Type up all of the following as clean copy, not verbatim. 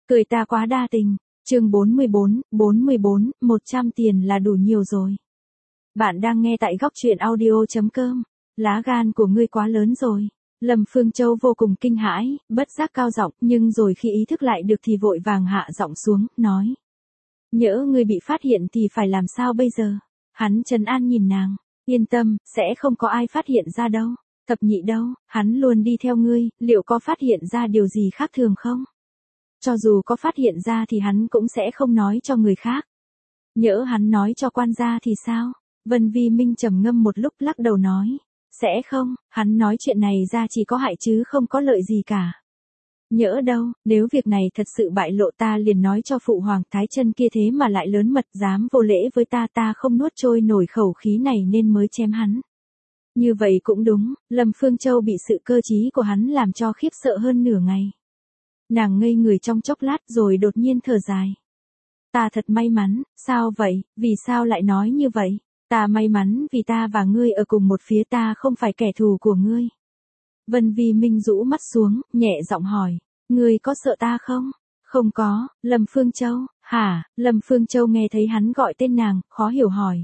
Cười ta quá đa tình. Chương 44, 100 tiền là đủ nhiều rồi. Bạn đang nghe tại góc truyện audio.com. Lá gan của ngươi quá lớn rồi. Lâm Phương Châu vô cùng kinh hãi, bất giác cao giọng, nhưng rồi khi ý thức lại được thì vội vàng hạ giọng xuống, nói: nhỡ ngươi bị phát hiện thì phải làm sao bây giờ? Hắn trấn an nhìn nàng, yên tâm, sẽ không có ai phát hiện ra đâu. Thập nhị đâu, hắn luôn đi theo ngươi, liệu có phát hiện ra điều gì khác thường không? Cho dù có phát hiện ra thì hắn cũng sẽ không nói cho người khác. Nhỡ hắn nói cho quan gia thì sao? Vân Vi Minh trầm ngâm một lúc lắc đầu nói: sẽ không, hắn nói chuyện này ra chỉ có hại chứ không có lợi gì cả. Nhỡ đâu, nếu việc này thật sự bại lộ ta liền nói cho phụ hoàng Thái Chân kia thế mà lại lớn mật dám vô lễ với ta không nuốt trôi nổi khẩu khí này nên mới chém hắn. Như vậy cũng đúng, Lâm Phương Châu bị sự cơ trí của hắn làm cho khiếp sợ hơn nửa ngày. Nàng ngây người trong chốc lát rồi đột nhiên thở dài. Ta thật may mắn, sao vậy, vì sao lại nói như vậy? Ta may mắn vì ta và ngươi ở cùng một phía, ta không phải kẻ thù của ngươi. Vân Vi Minh rũ mắt xuống, nhẹ giọng hỏi, ngươi có sợ ta không? Không có, Lâm Phương Châu, hả? Lâm Phương Châu nghe thấy hắn gọi tên nàng, khó hiểu hỏi.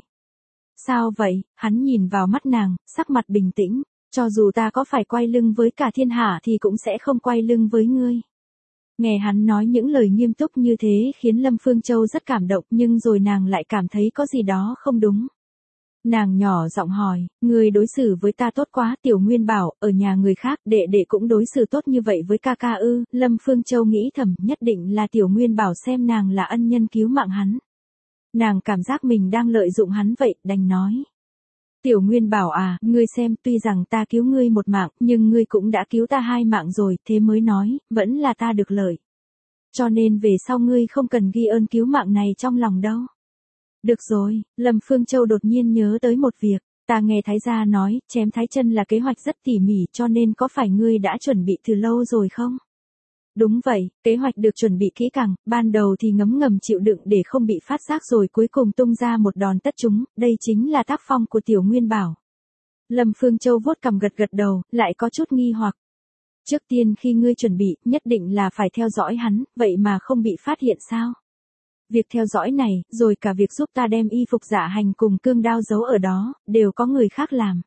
Sao vậy? Hắn nhìn vào mắt nàng, sắc mặt bình tĩnh, cho dù ta có phải quay lưng với cả thiên hạ thì cũng sẽ không quay lưng với ngươi. Nghe hắn nói những lời nghiêm túc như thế khiến Lâm Phương Châu rất cảm động, nhưng rồi nàng lại cảm thấy có gì đó không đúng. Nàng nhỏ giọng hỏi, ngươi đối xử với ta tốt quá. Tiểu Nguyên bảo, ở nhà người khác đệ đệ cũng đối xử tốt như vậy với ca ca ư? Lâm Phương Châu nghĩ thầm, nhất định là Tiểu Nguyên bảo xem nàng là ân nhân cứu mạng hắn. Nàng cảm giác mình đang lợi dụng hắn vậy, đành nói. Tiểu Nguyên bảo à, ngươi xem, tuy rằng ta cứu ngươi một mạng, nhưng ngươi cũng đã cứu ta 2 mạng rồi, thế mới nói, vẫn là ta được lợi. Cho nên về sau ngươi không cần ghi ơn cứu mạng này trong lòng đâu. Được rồi, Lâm Phương Châu đột nhiên nhớ tới một việc, ta nghe Thái gia nói, chém Thái Chân là kế hoạch rất tỉ mỉ, cho nên có phải ngươi đã chuẩn bị từ lâu rồi không? Đúng vậy, kế hoạch được chuẩn bị kỹ càng, ban đầu thì ngấm ngầm chịu đựng để không bị phát giác rồi cuối cùng tung ra một đòn tất chúng, đây chính là tác phong của Tiểu Nguyên bảo. Lâm Phương Châu vuốt cằm gật gật đầu, lại có chút nghi hoặc. Trước tiên khi ngươi chuẩn bị, nhất định là phải theo dõi hắn, vậy mà không bị phát hiện sao? Việc theo dõi này, rồi cả việc giúp ta đem y phục dạ hành cùng cương đao giấu ở đó, đều có người khác làm.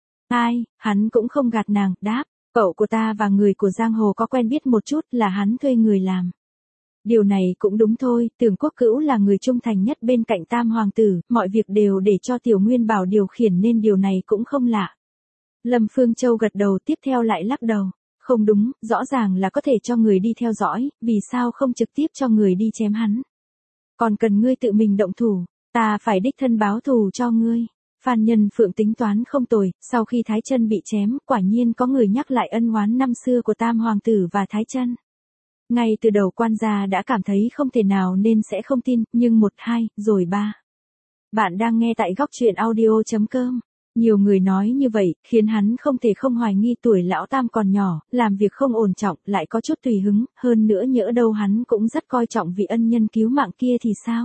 Ai, hắn cũng không gạt nàng, đáp. Cậu của ta và người của giang hồ có quen biết một chút, là hắn thuê người làm. Điều này cũng đúng thôi, Tưởng Quốc Cữu là người trung thành nhất bên cạnh Tam Hoàng tử, mọi việc đều để cho Tiểu Nguyên bảo điều khiển nên điều này cũng không lạ. Lâm Phương Châu gật đầu, tiếp theo lại lắc đầu. Không đúng, rõ ràng là có thể cho người đi theo dõi, vì sao không trực tiếp cho người đi chém hắn? Còn cần ngươi tự mình động thủ, ta phải đích thân báo thù cho ngươi. Phan Nhân Phượng tính toán không tồi, sau khi Thái Chân bị chém, quả nhiên có người nhắc lại ân oán năm xưa của Tam Hoàng tử và Thái Chân. Ngay từ đầu quan gia đã cảm thấy không thể nào nên sẽ không tin, nhưng 1, 2, rồi 3. Bạn đang nghe tại góc truyện audio.com. Nhiều người nói như vậy, khiến hắn không thể không hoài nghi tuổi lão Tam còn nhỏ, làm việc không ổn trọng, lại có chút tùy hứng, hơn nữa nhỡ đâu hắn cũng rất coi trọng vị ân nhân cứu mạng kia thì sao?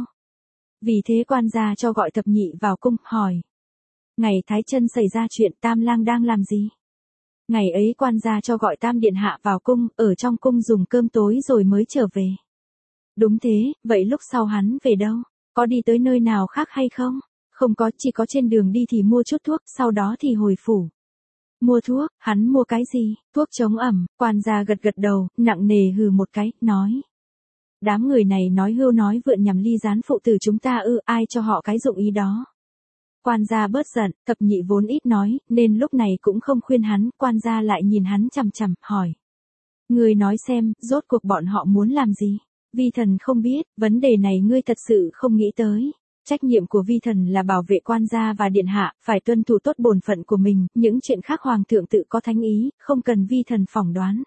Vì thế quan gia cho gọi Thập Nhị vào cung, hỏi. Ngày Thái Chân xảy ra chuyện, Tam lang đang làm gì? Ngày ấy quan gia cho gọi Tam điện hạ vào cung, ở trong cung dùng cơm tối rồi mới trở về. Đúng thế, vậy lúc sau hắn về đâu? Có đi tới nơi nào khác hay không? Không có, chỉ có trên đường đi thì mua chút thuốc, sau đó thì hồi phủ. Mua thuốc, hắn mua cái gì? Thuốc chống ẩm. Quan gia gật gật đầu, nặng nề hừ một cái, nói. Đám người này nói hưu nói vượn nhằm ly gián phụ tử chúng ta ư, ai cho họ cái dụng ý đó? Quan gia bớt giận, Thập Nhị vốn ít nói, nên lúc này cũng không khuyên hắn, quan gia lại nhìn hắn chằm chằm, hỏi. Ngươi nói xem, rốt cuộc bọn họ muốn làm gì? Vi thần không biết, vấn đề này ngươi thật sự không nghĩ tới. Trách nhiệm của vi thần là bảo vệ quan gia và điện hạ, phải tuân thủ tốt bổn phận của mình, những chuyện khác hoàng thượng tự có thánh ý, không cần vi thần phỏng đoán.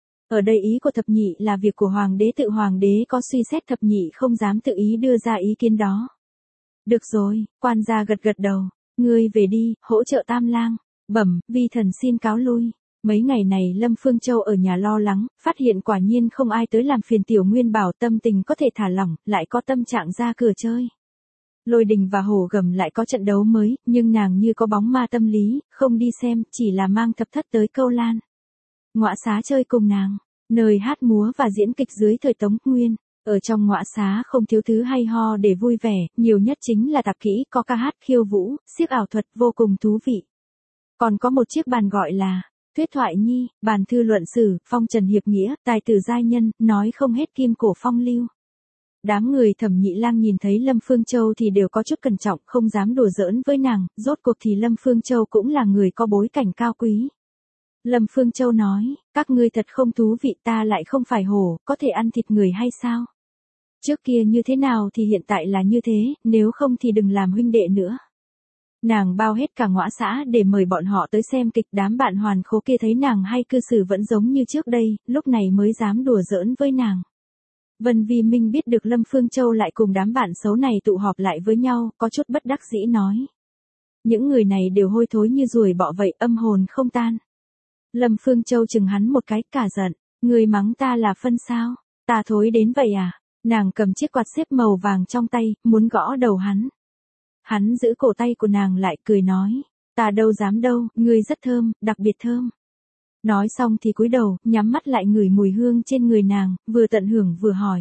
Ở đây ý của Thập Nhị là việc của hoàng đế, tự hoàng đế có suy xét, Thập Nhị không dám tự ý đưa ra ý kiến đó. Được rồi, quan gia gật gật đầu, ngươi về đi, hỗ trợ Tam lang. Bẩm, vi thần xin cáo lui. Mấy ngày này Lâm Phương Châu ở nhà lo lắng, phát hiện quả nhiên không ai tới làm phiền Tiểu Nguyên bảo, tâm tình có thể thả lỏng, lại có tâm trạng ra cửa chơi. Lôi Đình và Hổ Gầm lại có trận đấu mới, nhưng nàng như có bóng ma tâm lý, không đi xem, chỉ là mang Thập Thất tới Câu Lan. Ngọa Xá chơi cùng nàng. nơi hát múa và diễn kịch dưới thời Tống Nguyên. Ở trong ngõa xá không thiếu thứ hay ho để vui vẻ, nhiều nhất chính là tạp kỹ, có ca hát, khiêu vũ, xiếc ảo thuật vô cùng thú vị. Còn có một chiếc bàn gọi là thuyết thoại nhi, bàn thư luận sử, phong trần hiệp nghĩa, tài tử giai nhân, nói không hết kim cổ phong lưu. Đám người Thẩm Nhị Lang nhìn thấy Lâm Phương Châu thì đều có chút cẩn trọng, không dám đùa giỡn với nàng, rốt cuộc thì Lâm Phương Châu cũng là người có bối cảnh cao quý. Lâm Phương Châu nói, các ngươi thật không thú vị, ta lại không phải hổ, có thể ăn thịt người hay sao? Trước kia như thế nào thì hiện tại là như thế, nếu không thì đừng làm huynh đệ nữa. Nàng bao hết cả ngõa xã để mời bọn họ tới xem kịch, đám bạn hoàn khố kia thấy nàng hay cư xử vẫn giống như trước đây, lúc này mới dám đùa giỡn với nàng. Vân Vi Minh biết được Lâm Phương Châu lại cùng đám bạn xấu này tụ họp lại với nhau, có chút bất đắc dĩ nói. Những người này đều hôi thối như ruồi bọ vậy, âm hồn không tan. Lâm Phương Châu chừng hắn một cái, cả giận, người mắng ta là phân sao, ta thối đến vậy à? Nàng cầm chiếc quạt xếp màu vàng trong tay, muốn gõ đầu hắn. Hắn giữ cổ tay của nàng lại, cười nói, ta đâu dám đâu, ngươi rất thơm, đặc biệt thơm. Nói xong thì cúi đầu, nhắm mắt lại ngửi mùi hương trên người nàng, vừa tận hưởng vừa hỏi.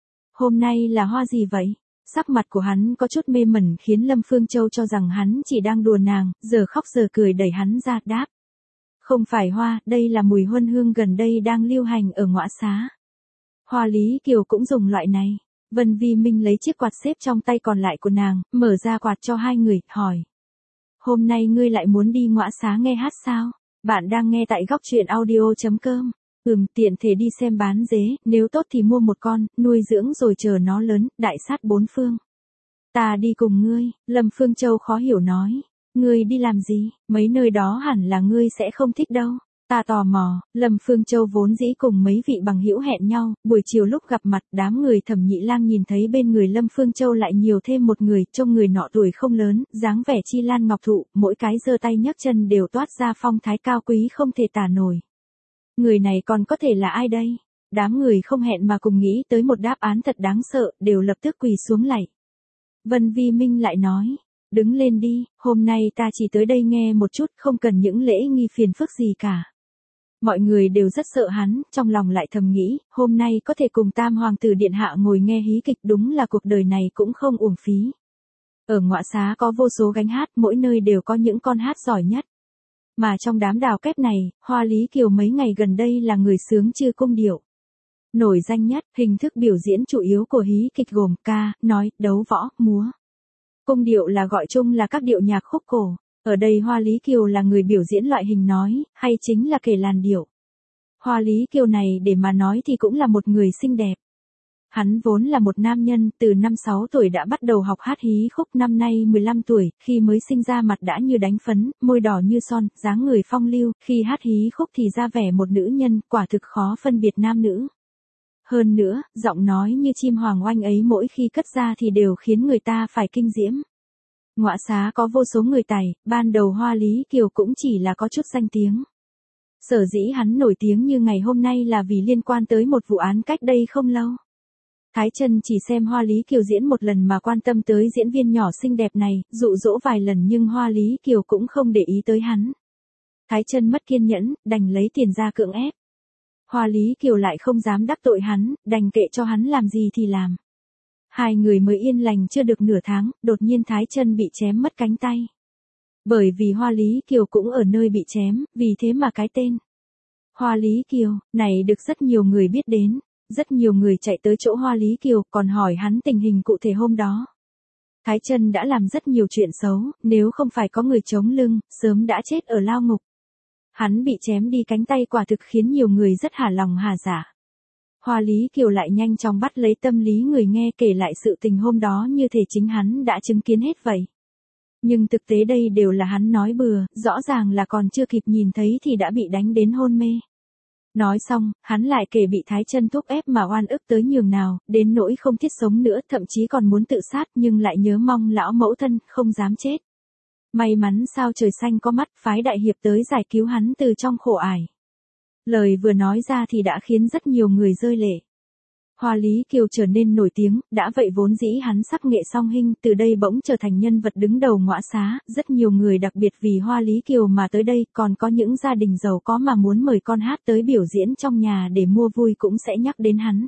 Hôm nay là hoa gì vậy? Sắc mặt của hắn có chút mê mẩn khiến Lâm Phương Châu cho rằng hắn chỉ đang đùa nàng, giờ khóc giờ cười đẩy hắn ra, đáp. Không phải hoa, đây là mùi huân hương gần đây đang lưu hành ở ngõa xá. Hoa Lý Kiều cũng dùng loại này. Vân Vi Minh lấy chiếc quạt xếp trong tay còn lại của nàng, mở ra quạt cho hai người, hỏi. Hôm nay ngươi lại muốn đi ngõa xá nghe hát sao? Bạn đang nghe tại góc truyện audio.com. Tiện thể đi xem bán dế, nếu tốt thì mua một con, nuôi dưỡng rồi chờ nó lớn, đại sát bốn phương. Ta đi cùng ngươi, Lâm Phương Châu khó hiểu nói. Ngươi đi làm gì, mấy nơi đó hẳn là ngươi sẽ không thích đâu. Ta tò mò, Lâm Phương Châu vốn dĩ cùng mấy vị bằng hữu hẹn nhau, buổi chiều lúc gặp mặt, đám người Thẩm Nhị Lang nhìn thấy bên người Lâm Phương Châu lại nhiều thêm một người, trông người nọ tuổi không lớn, dáng vẻ chi lan ngọc thụ, mỗi cái giơ tay nhấc chân đều toát ra phong thái cao quý không thể tả nổi. Người này còn có thể là ai đây? Đám người không hẹn mà cùng nghĩ tới một đáp án thật đáng sợ, đều lập tức quỳ xuống lạy. Vân Vi Minh lại nói. Đứng lên đi, hôm nay ta chỉ tới đây nghe một chút, không cần những lễ nghi phiền phức gì cả. Mọi người đều rất sợ hắn, trong lòng lại thầm nghĩ, hôm nay có thể cùng Tam Hoàng tử Điện Hạ ngồi nghe hí kịch đúng là cuộc đời này cũng không uổng phí. Ở ngõa xá có vô số gánh hát, mỗi nơi đều có những con hát giỏi nhất. Mà trong đám đào kép này, Hoa Lý Kiều mấy ngày gần đây là người sướng chư cung điệu. Nổi danh nhất, hình thức biểu diễn chủ yếu của hí kịch gồm ca, nói, đấu võ, múa. Cung điệu là gọi chung là các điệu nhạc khúc cổ. Ở đây Hoa Lý Kiều là người biểu diễn loại hình nói, hay chính là kể làn điệu. Hoa Lý Kiều này để mà nói thì cũng là một người xinh đẹp. Hắn vốn là một nam nhân, từ năm 6 tuổi đã bắt đầu học hát hí khúc, năm nay 15 tuổi, khi mới sinh ra mặt đã như đánh phấn, môi đỏ như son, dáng người phong lưu, khi hát hí khúc thì ra vẻ một nữ nhân, quả thực khó phân biệt nam nữ. Hơn nữa, giọng nói như chim hoàng oanh ấy mỗi khi cất ra thì đều khiến người ta phải kinh diễm. Ngõa xá có vô số người tài, ban đầu Hoa Lý Kiều cũng chỉ là có chút danh tiếng. Sở dĩ hắn nổi tiếng như ngày hôm nay là vì liên quan tới một vụ án cách đây không lâu. Thái Chân chỉ xem Hoa Lý Kiều diễn một lần mà quan tâm tới diễn viên nhỏ xinh đẹp này, dụ dỗ vài lần nhưng Hoa Lý Kiều cũng không để ý tới hắn. Thái Chân mất kiên nhẫn, đành lấy tiền ra cưỡng ép. Hoa Lý Kiều lại không dám đắc tội hắn, đành kệ cho hắn làm gì thì làm. Hai người mới yên lành chưa được nửa tháng, đột nhiên Thái Chân bị chém mất cánh tay. Bởi vì Hoa Lý Kiều cũng ở nơi bị chém, vì thế mà cái tên Hoa Lý Kiều này được rất nhiều người biết đến. Rất nhiều người chạy tới chỗ Hoa Lý Kiều còn hỏi hắn tình hình cụ thể hôm đó. Thái Chân đã làm rất nhiều chuyện xấu, nếu không phải có người chống lưng, sớm đã chết ở lao ngục. Hắn bị chém đi cánh tay quả thực khiến nhiều người rất hả lòng hả dạ. Hoa Lý Kiều lại nhanh chóng bắt lấy tâm lý người nghe, kể lại sự tình hôm đó như thể chính hắn đã chứng kiến hết vậy. Nhưng thực tế đây đều là hắn nói bừa, rõ ràng là còn chưa kịp nhìn thấy thì đã bị đánh đến hôn mê. Nói xong, hắn lại kể bị Thái Chân thúc ép mà oan ức tới nhường nào, đến nỗi không thiết sống nữa, thậm chí còn muốn tự sát nhưng lại nhớ mong lão mẫu thân, không dám chết. May mắn sao trời xanh có mắt, phái đại hiệp tới giải cứu hắn từ trong khổ ải. Lời vừa nói ra thì đã khiến rất nhiều người rơi lệ. Hoa Lý Kiều trở nên nổi tiếng, đã vậy vốn dĩ hắn sắc nghệ song hình, từ đây bỗng trở thành nhân vật đứng đầu ngõa xá, rất nhiều người đặc biệt vì Hoa Lý Kiều mà tới đây, còn có những gia đình giàu có mà muốn mời con hát tới biểu diễn trong nhà để mua vui cũng sẽ nhắc đến hắn.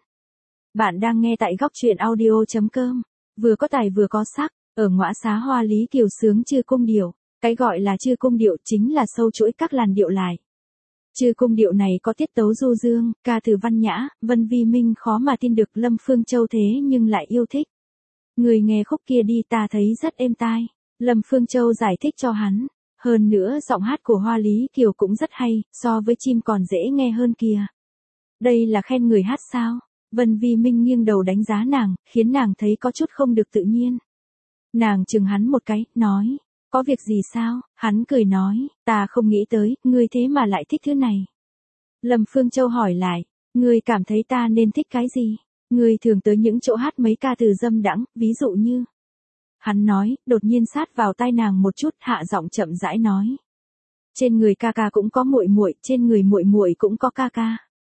Bạn đang nghe tại góc truyện audio.com, vừa có tài vừa có sắc, ở ngõa xá Hoa Lý Kiều sướng chư cung điệu, cái gọi là chư cung điệu chính là sâu chuỗi các làn điệu lại. Chư cung điệu này có tiết tấu du dương, ca từ văn nhã, Vân Vi Minh khó mà tin được Lâm Phương Châu thế nhưng lại yêu thích. Người nghe khúc kia đi ta thấy rất êm tai. Lâm Phương Châu giải thích cho hắn. Hơn nữa giọng hát của Hoa Lý Kiều cũng rất hay, so với chim còn dễ nghe hơn kìa. Đây là khen người hát sao? Vân Vi Minh nghiêng đầu đánh giá nàng, khiến nàng thấy có chút không được tự nhiên. Nàng chừng hắn một cái, nói. Có việc gì sao? Hắn cười nói, ta không nghĩ tới, ngươi thế mà lại thích thứ này. Lâm Phương Châu hỏi lại, ngươi cảm thấy ta nên thích cái gì? Ngươi thường tới những chỗ hát mấy ca từ dâm đãng, ví dụ như. Hắn nói, đột nhiên sát vào tai nàng một chút, hạ giọng chậm rãi nói. Trên người ca ca cũng có muội muội, trên người muội muội cũng có ca ca.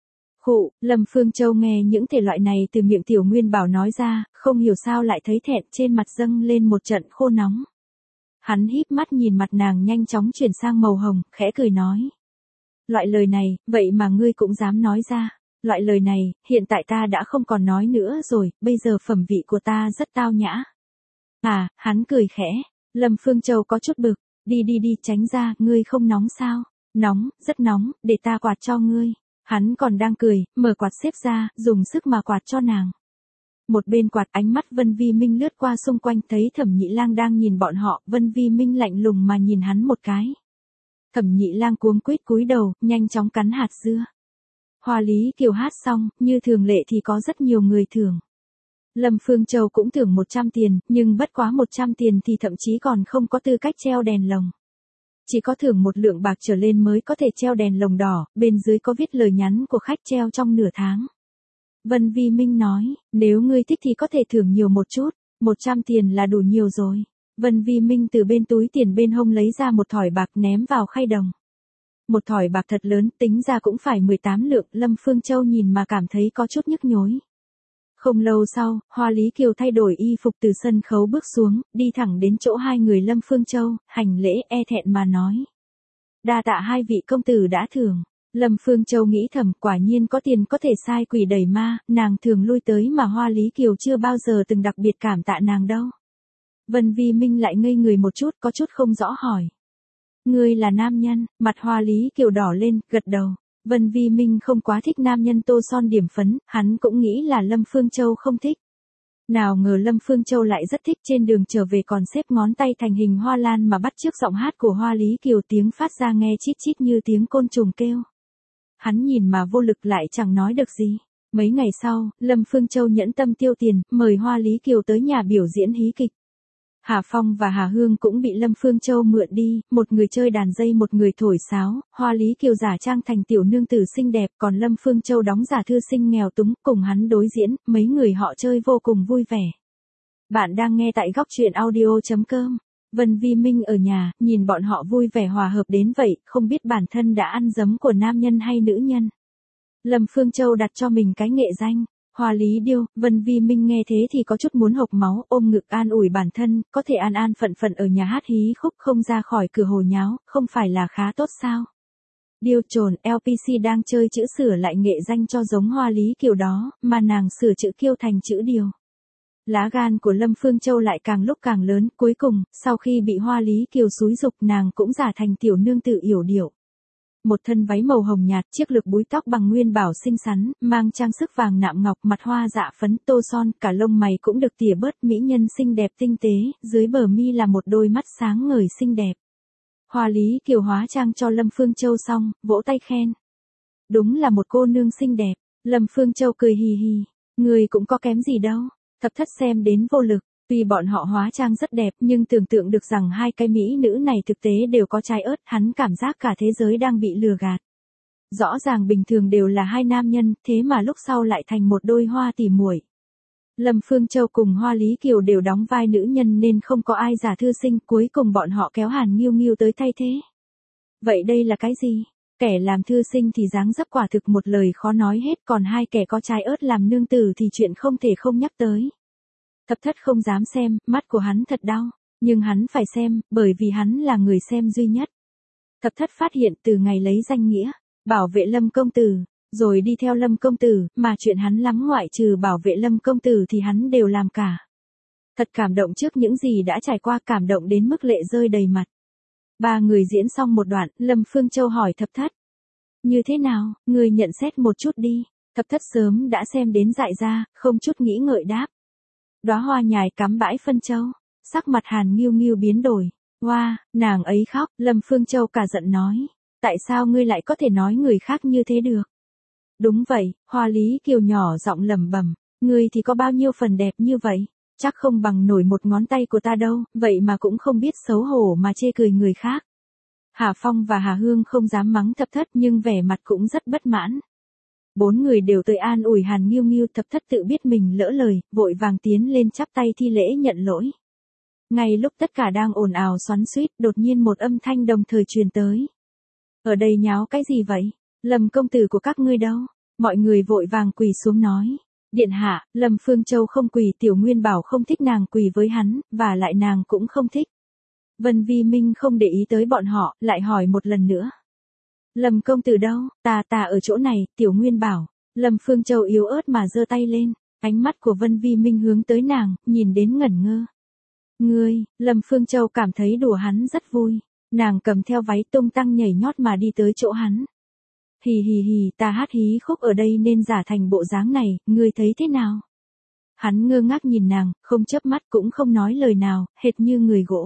Khụ, Lâm Phương Châu nghe những thể loại này từ miệng Tiểu Nguyên Bảo nói ra, không hiểu sao lại thấy thẹn, trên mặt dâng lên một trận khô nóng. Hắn híp mắt nhìn mặt nàng nhanh chóng chuyển sang màu hồng, khẽ cười nói. Loại lời này, vậy mà ngươi cũng dám nói ra. Loại lời này, hiện tại ta đã không còn nói nữa rồi, bây giờ phẩm vị của ta rất tao nhã. À, hắn cười khẽ. Lâm Phương Châu có chút bực. Đi đi đi, tránh ra, ngươi không nóng sao? Nóng, rất nóng, để ta quạt cho ngươi. Hắn còn đang cười, mở quạt xếp ra, dùng sức mà quạt cho nàng. Một bên quạt, ánh mắt Vân Vi Minh lướt qua xung quanh, thấy Thẩm Nhị Lang đang nhìn bọn họ, Vân Vi Minh lạnh lùng mà nhìn hắn một cái. Thẩm Nhị Lang cuống quýt cúi đầu, nhanh chóng cắn hạt dưa. Hoa Lý Kiều hát xong, như thường lệ thì có rất nhiều người thưởng. Lâm Phương Châu cũng thưởng 100 tiền, nhưng bất quá 100 tiền thì thậm chí còn không có tư cách treo đèn lồng. Chỉ có thưởng 1 lượng bạc trở lên mới có thể treo đèn lồng đỏ, bên dưới có viết lời nhắn của khách treo trong nửa tháng. Vân Vi Minh nói, nếu ngươi thích thì có thể thưởng nhiều một chút, 100 tiền là đủ nhiều rồi. Vân Vi Minh từ bên túi tiền bên hông lấy ra một thỏi bạc ném vào khay đồng. Một thỏi bạc thật lớn, tính ra cũng phải 18 lượng, Lâm Phương Châu nhìn mà cảm thấy có chút nhức nhối. Không lâu sau, Hoa Lý Kiều thay đổi y phục từ sân khấu bước xuống, đi thẳng đến chỗ hai người Lâm Phương Châu, hành lễ e thẹn mà nói. Đa tạ hai vị công tử đã thưởng. Lâm Phương Châu nghĩ thầm, quả nhiên có tiền có thể sai quỷ đẩy ma, nàng thường lui tới mà Hoa Lý Kiều chưa bao giờ từng đặc biệt cảm tạ nàng đâu. Vân Vi Minh lại ngây người một chút, có chút không rõ hỏi. Ngươi là nam nhân, mặt Hoa Lý Kiều đỏ lên, gật đầu. Vân Vi Minh không quá thích nam nhân tô son điểm phấn, hắn cũng nghĩ là Lâm Phương Châu không thích. Nào ngờ Lâm Phương Châu lại rất thích, trên đường trở về còn xếp ngón tay thành hình hoa lan mà bắt chước giọng hát của Hoa Lý Kiều, tiếng phát ra nghe chít chít như tiếng côn trùng kêu. Hắn nhìn mà vô lực lại chẳng nói được gì. Mấy ngày sau, Lâm Phương Châu nhẫn tâm tiêu tiền, mời Hoa Lý Kiều tới nhà biểu diễn hí kịch. Hà Phong và Hà Hương cũng bị Lâm Phương Châu mượn đi, một người chơi đàn dây một người thổi sáo, Hoa Lý Kiều giả trang thành tiểu nương tử xinh đẹp, còn Lâm Phương Châu đóng giả thư sinh nghèo túng, cùng hắn đối diễn, mấy người họ chơi vô cùng vui vẻ. Bạn đang nghe tại góc truyện audio.com. Vân Vi Minh ở nhà, nhìn bọn họ vui vẻ hòa hợp đến vậy, không biết bản thân đã ăn giấm của nam nhân hay nữ nhân. Lâm Phương Châu đặt cho mình cái nghệ danh, Hoa Lý Điêu. Vân Vi Minh nghe thế thì có chút muốn hộc máu, ôm ngực an ủi bản thân, có thể an an phận phận ở nhà hát hí khúc không ra khỏi cửa hồ nháo, không phải là khá tốt sao? Điêu trồn, LPC đang chơi chữ sửa lại nghệ danh cho giống Hoa Lý Kiều đó, mà nàng sửa chữ Kiêu thành chữ Điều. Lá gan của Lâm Phương Châu lại càng lúc càng lớn, cuối cùng, sau khi bị Hoa Lý Kiều xúi giục nàng cũng giả thành tiểu nương tử yểu điệu. Một thân váy màu hồng nhạt, chiếc lược búi tóc bằng nguyên bảo xinh xắn, mang trang sức vàng nạm ngọc, mặt hoa dạ phấn, tô son, cả lông mày cũng được tỉa bớt, mỹ nhân xinh đẹp tinh tế, dưới bờ mi là một đôi mắt sáng ngời xinh đẹp. Hoa Lý Kiều hóa trang cho Lâm Phương Châu xong, vỗ tay khen. Đúng là một cô nương xinh đẹp. Lâm Phương Châu cười hì hì, người cũng có kém gì đâu. Thập thất xem đến vô lực, tuy bọn họ hóa trang rất đẹp nhưng tưởng tượng được rằng hai cái mỹ nữ này thực tế đều có trai ớt, hắn cảm giác cả thế giới đang bị lừa gạt. Rõ ràng bình thường đều là hai nam nhân, thế mà lúc sau lại thành một đôi hoa tỉ muội. Lâm Phương Châu cùng Hoa Lý Kiều đều đóng vai nữ nhân nên không có ai giả thư sinh, cuối cùng bọn họ kéo Hàn Nghiêu Nghiêu tới thay thế. Vậy đây là cái gì? Kẻ làm thư sinh thì dáng dấp quả thực một lời khó nói hết, còn hai kẻ có trái ớt làm nương tử thì chuyện không thể không nhắc tới. Thập thất không dám xem, mắt của hắn thật đau, nhưng hắn phải xem, bởi vì hắn là người xem duy nhất. Thập thất phát hiện từ ngày lấy danh nghĩa, bảo vệ Lâm công tử, rồi đi theo Lâm công tử, mà chuyện hắn lắm ngoại trừ bảo vệ Lâm công tử thì hắn đều làm cả. Thật cảm động trước những gì đã trải qua, cảm động đến mức lệ rơi đầy mặt. Ba người diễn xong một đoạn, Lâm Phương Châu hỏi thập thất. Như thế nào, người nhận xét một chút đi. Thập thất sớm đã xem đến dại ra, không chút nghĩ ngợi đáp. Đóa hoa nhài cắm bãi phân châu, sắc mặt Hàn Nghiêu Nghiêu biến đổi. Hoa, nàng ấy khóc, Lâm Phương Châu cả giận nói. Tại sao ngươi lại có thể nói người khác như thế được? Đúng vậy, Hoa Lý Kiều nhỏ giọng lẩm bẩm, ngươi thì có bao nhiêu phần đẹp như vậy? Chắc không bằng nổi một ngón tay của ta đâu, vậy mà cũng không biết xấu hổ mà chê cười người khác. Hà Phong và Hà Hương không dám mắng thập thất nhưng vẻ mặt cũng rất bất mãn. Bốn người đều tới an ủi Hàn Nghiêu Nghiêu, thập thất tự biết mình lỡ lời, vội vàng tiến lên chắp tay thi lễ nhận lỗi. Ngay lúc tất cả đang ồn ào xoắn xuýt, đột nhiên một âm thanh đồng thời truyền tới. Ở đây nháo cái gì vậy? Lâm công tử của các ngươi đâu? Mọi người vội vàng quỳ xuống nói. Điện hạ, Lâm Phương Châu không quỳ, Tiểu Nguyên bảo không thích nàng quỳ với hắn, và lại nàng cũng không thích. Vân Vi Minh không để ý tới bọn họ, lại hỏi một lần nữa. Lâm công tử đâu? Ta ở chỗ này, Tiểu Nguyên bảo. Lâm Phương Châu yếu ớt mà giơ tay lên, ánh mắt của Vân Vi Minh hướng tới nàng, nhìn đến ngẩn ngơ. Ngươi, Lâm Phương Châu cảm thấy đùa hắn rất vui. Nàng cầm theo váy tung tăng nhảy nhót mà đi tới chỗ hắn. Hì hì hì, ta hát hí khúc ở đây nên giả thành bộ dáng này, ngươi thấy thế nào? Hắn ngơ ngác nhìn nàng, không chớp mắt cũng không nói lời nào, hệt như người gỗ.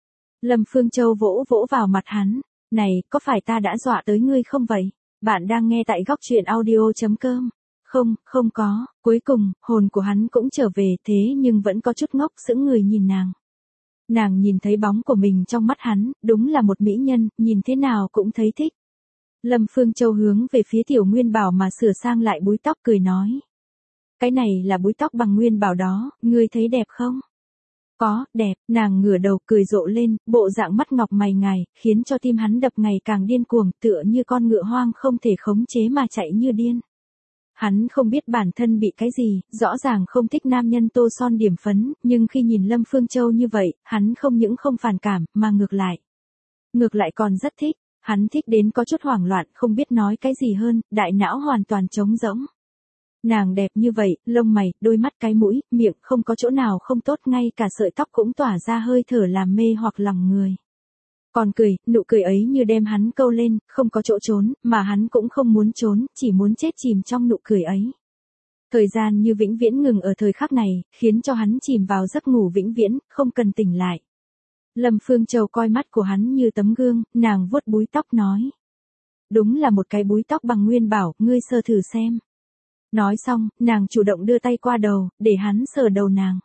Lâm Phương Châu vỗ vỗ vào mặt hắn. Này, có phải ta đã dọa tới ngươi không vậy? Bạn đang nghe tại góc truyện audio.com. Không có, cuối cùng, hồn của hắn cũng trở về thế nhưng vẫn có chút ngốc sững người nhìn nàng. Nàng nhìn thấy bóng của mình trong mắt hắn, đúng là một mỹ nhân, nhìn thế nào cũng thấy thích. Lâm Phương Châu hướng về phía Tiểu Nguyên Bảo mà sửa sang lại búi tóc cười nói. Cái này là búi tóc bằng Nguyên Bảo đó, ngươi thấy đẹp không? Có, đẹp, nàng ngửa đầu cười rộ lên, bộ dạng mắt ngọc mày ngài, khiến cho tim hắn đập ngày càng điên cuồng, tựa như con ngựa hoang không thể khống chế mà chạy như điên. Hắn không biết bản thân bị cái gì, rõ ràng không thích nam nhân tô son điểm phấn, nhưng khi nhìn Lâm Phương Châu như vậy, hắn không những không phản cảm, mà ngược lại còn rất thích. Hắn thích đến có chút hoảng loạn, không biết nói cái gì hơn, đại não hoàn toàn trống rỗng. Nàng đẹp như vậy, lông mày, đôi mắt, cái mũi, miệng không có chỗ nào không tốt, ngay cả sợi tóc cũng tỏa ra hơi thở làm mê hoặc lòng người. Còn cười, nụ cười ấy như đem hắn câu lên, không có chỗ trốn, mà hắn cũng không muốn trốn, chỉ muốn chết chìm trong nụ cười ấy. Thời gian như vĩnh viễn ngừng ở thời khắc này, khiến cho hắn chìm vào giấc ngủ vĩnh viễn, không cần tỉnh lại. Lâm Phương Châu coi mắt của hắn như tấm gương, nàng vuốt búi tóc nói. Đúng là một cái búi tóc bằng Nguyên Bảo, ngươi sờ thử xem. Nói xong, nàng chủ động đưa tay qua đầu, để hắn sờ đầu nàng.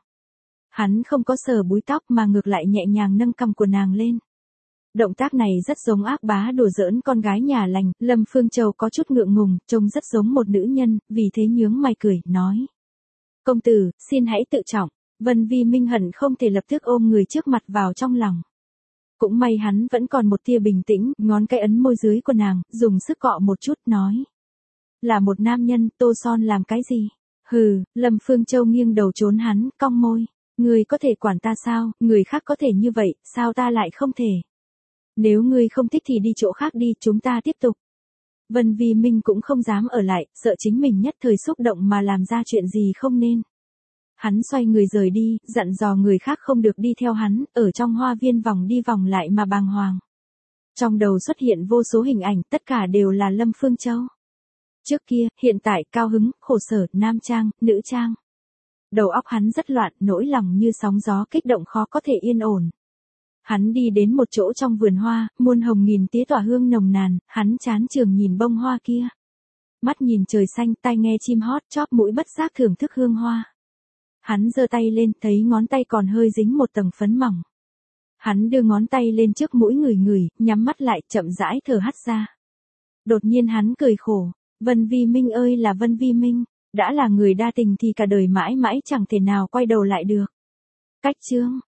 Hắn không có sờ búi tóc mà ngược lại nhẹ nhàng nâng cằm của nàng lên. Động tác này rất giống ác bá đùa giỡn con gái nhà lành, Lâm Phương Châu có chút ngượng ngùng, trông rất giống một nữ nhân, vì thế nhướng mày cười, nói. Công tử, xin hãy tự trọng. Vân Vi Minh hận không thể lập tức ôm người trước mặt vào trong lòng. Cũng may hắn vẫn còn một tia bình tĩnh, ngón cái ấn môi dưới của nàng, dùng sức cọ một chút, nói. Là một nam nhân, tô son làm cái gì? Hừ, Lâm Phương Châu nghiêng đầu trốn hắn, cong môi. Ngươi có thể quản ta sao, người khác có thể như vậy, sao ta lại không thể? Nếu ngươi không thích thì đi chỗ khác đi, chúng ta tiếp tục. Vân Vi Minh cũng không dám ở lại, sợ chính mình nhất thời xúc động mà làm ra chuyện gì không nên. Hắn xoay người rời đi, dặn dò người khác không được đi theo hắn, ở trong hoa viên vòng đi vòng lại mà bàng hoàng. Trong đầu xuất hiện vô số hình ảnh, tất cả đều là Lâm Phương Châu. Trước kia, hiện tại, cao hứng, khổ sở, nam trang, nữ trang. Đầu óc hắn rất loạn, nỗi lòng như sóng gió kích động khó có thể yên ổn. Hắn đi đến một chỗ trong vườn hoa, muôn hồng nghìn tía tỏa hương nồng nàn, hắn chán chường nhìn bông hoa kia. Mắt nhìn trời xanh, tai nghe chim hót, chóp mũi bất giác thưởng thức hương hoa. Hắn giơ tay lên, thấy ngón tay còn hơi dính một tầng phấn mỏng. Hắn đưa ngón tay lên trước mũi ngửi, nhắm mắt lại, chậm rãi thở hắt ra. Đột nhiên hắn cười khổ, Vân Vi Minh ơi là Vân Vi Minh, đã là người đa tình thì cả đời mãi mãi chẳng thể nào quay đầu lại được. Cách chương